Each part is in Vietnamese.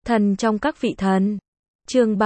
Thần trong các vị thần. Chương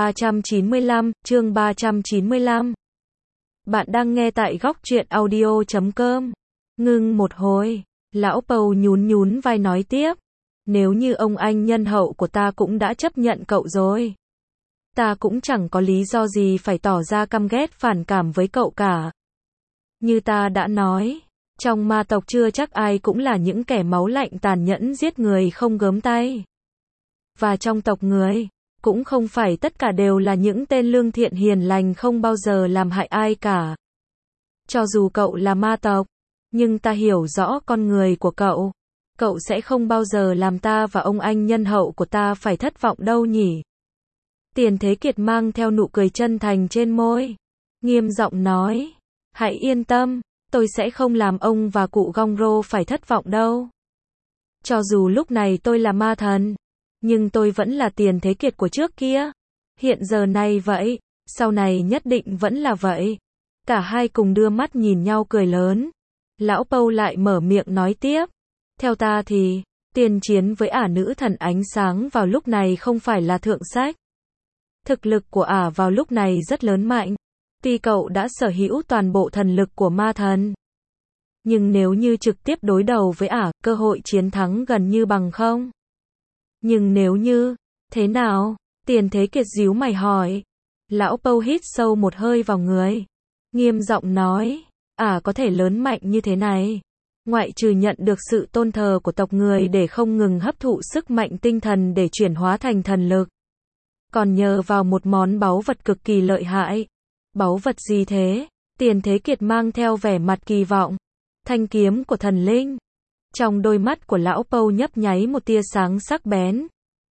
395. Bạn đang nghe tại góc truyện audio.com. Ngưng một hồi, lão Pâu nhún vai nói tiếp. Nếu như ông anh nhân hậu của ta cũng đã chấp nhận cậu rồi, ta cũng chẳng có lý do gì phải tỏ ra căm ghét phản cảm với cậu cả. Như ta đã nói, trong ma tộc chưa chắc ai cũng là những kẻ máu lạnh tàn nhẫn giết người không gớm tay. Và trong tộc người, cũng không phải tất cả đều là những tên lương thiện hiền lành không bao giờ làm hại ai cả. Cho dù cậu là ma tộc, nhưng ta hiểu rõ con người của cậu. Cậu sẽ không bao giờ làm ta và ông anh nhân hậu của ta phải thất vọng đâu nhỉ? Tiền Thế Kiệt mang theo nụ cười chân thành trên môi, nghiêm giọng nói, hãy yên tâm, tôi sẽ không làm ông và cụ Gongro phải thất vọng đâu. Cho dù lúc này tôi là ma thần, nhưng tôi vẫn là Tiền Thế Kiệt của trước kia. Hiện giờ này vậy, sau này nhất định vẫn là vậy. Cả hai cùng đưa mắt nhìn nhau cười lớn. Lão Pâu lại mở miệng nói tiếp. Theo ta thì, tiền chiến với ả nữ thần ánh sáng vào lúc này không phải là thượng sách. Thực lực của ả vào lúc này rất lớn mạnh. Tuy cậu đã sở hữu toàn bộ thần lực của ma thần, nhưng nếu như trực tiếp đối đầu với ả, cơ hội chiến thắng gần như bằng không. Nhưng nếu như, thế nào? Tiền Thế Kiệt díu mày hỏi. Lão Pâu hít sâu một hơi vào người, nghiêm giọng nói, có thể lớn mạnh như thế này, ngoại trừ nhận được sự tôn thờ của tộc người để không ngừng hấp thụ sức mạnh tinh thần để chuyển hóa thành thần lực, còn nhờ vào một món báu vật cực kỳ lợi hại. Báu vật gì thế? Tiền Thế Kiệt mang theo vẻ mặt kỳ vọng. Thanh kiếm của thần linh. Trong đôi mắt của lão Pâu nhấp nháy một tia sáng sắc bén.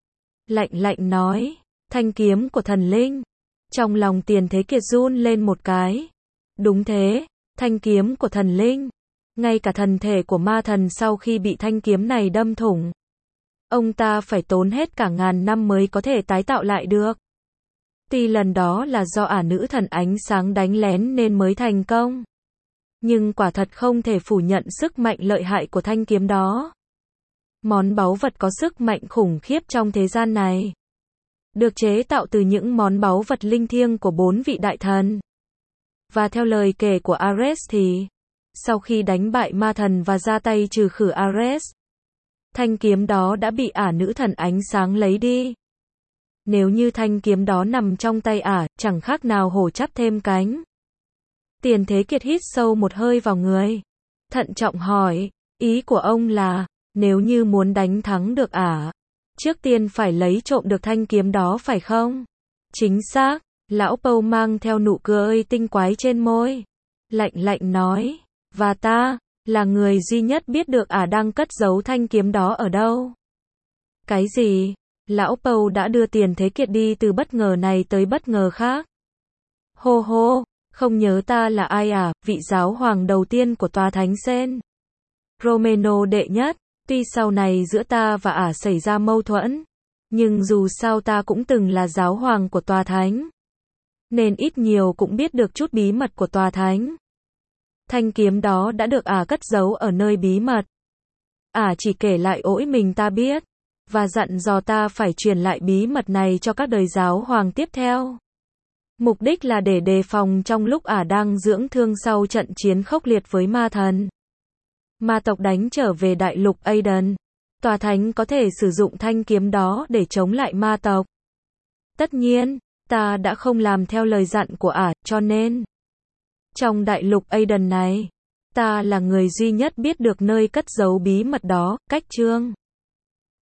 Lạnh nói, thanh kiếm của thần linh. Trong lòng Tiền Thế Kiệt run lên một cái. Đúng thế, thanh kiếm của thần linh. Ngay cả thần thể của ma thần sau khi bị thanh kiếm này đâm thủng, ông ta phải tốn hết cả ngàn năm mới có thể tái tạo lại được. Tuy lần đó là do ả nữ thần ánh sáng đánh lén nên mới thành công, nhưng quả thật không thể phủ nhận sức mạnh lợi hại của thanh kiếm đó. Món báu vật có sức mạnh khủng khiếp trong thế gian này, được chế tạo từ những món báu vật linh thiêng của 4 vị đại thần. Và theo lời kể của Ares thì, sau khi đánh bại ma thần và ra tay trừ khử Ares, thanh kiếm đó đã bị ả nữ thần ánh sáng lấy đi. Nếu như thanh kiếm đó nằm trong tay ả, chẳng khác nào hổ chắp thêm cánh. Tiền Thế Kiệt hít sâu một hơi vào người, thận trọng hỏi, ý của ông là, nếu như muốn đánh thắng được ả, trước tiên phải lấy trộm được thanh kiếm đó phải không? Chính xác, lão Pâu mang theo nụ cười tinh quái trên môi, lạnh nói, và ta, là người duy nhất biết được ả đang cất giấu thanh kiếm đó ở đâu. Cái gì? Lão Pâu đã đưa Tiền Thế Kiệt đi từ bất ngờ này tới bất ngờ khác. Hô, không nhớ ta là ai à? Vị giáo hoàng đầu tiên của tòa thánh Sen Romeno đệ nhất. Tuy sau này giữa ta và ả xảy ra mâu thuẫn, nhưng dù sao ta cũng từng là giáo hoàng của tòa thánh, nên ít nhiều cũng biết được chút bí mật của tòa thánh. Thanh kiếm đó đã được ả cất giấu ở nơi bí mật. Ả chỉ kể lại ỗi mình ta biết, và dặn dò ta phải truyền lại bí mật này cho các đời giáo hoàng tiếp theo. Mục đích là để đề phòng trong lúc ả đang dưỡng thương sau trận chiến khốc liệt với ma thần. Ma tộc đánh trở về đại lục Aiden, tòa thánh có thể sử dụng thanh kiếm đó để chống lại ma tộc. Tất nhiên, ta đã không làm theo lời dặn của ả, cho nên trong đại lục Aiden này, ta là người duy nhất biết được nơi cất giấu bí mật đó. Cách chương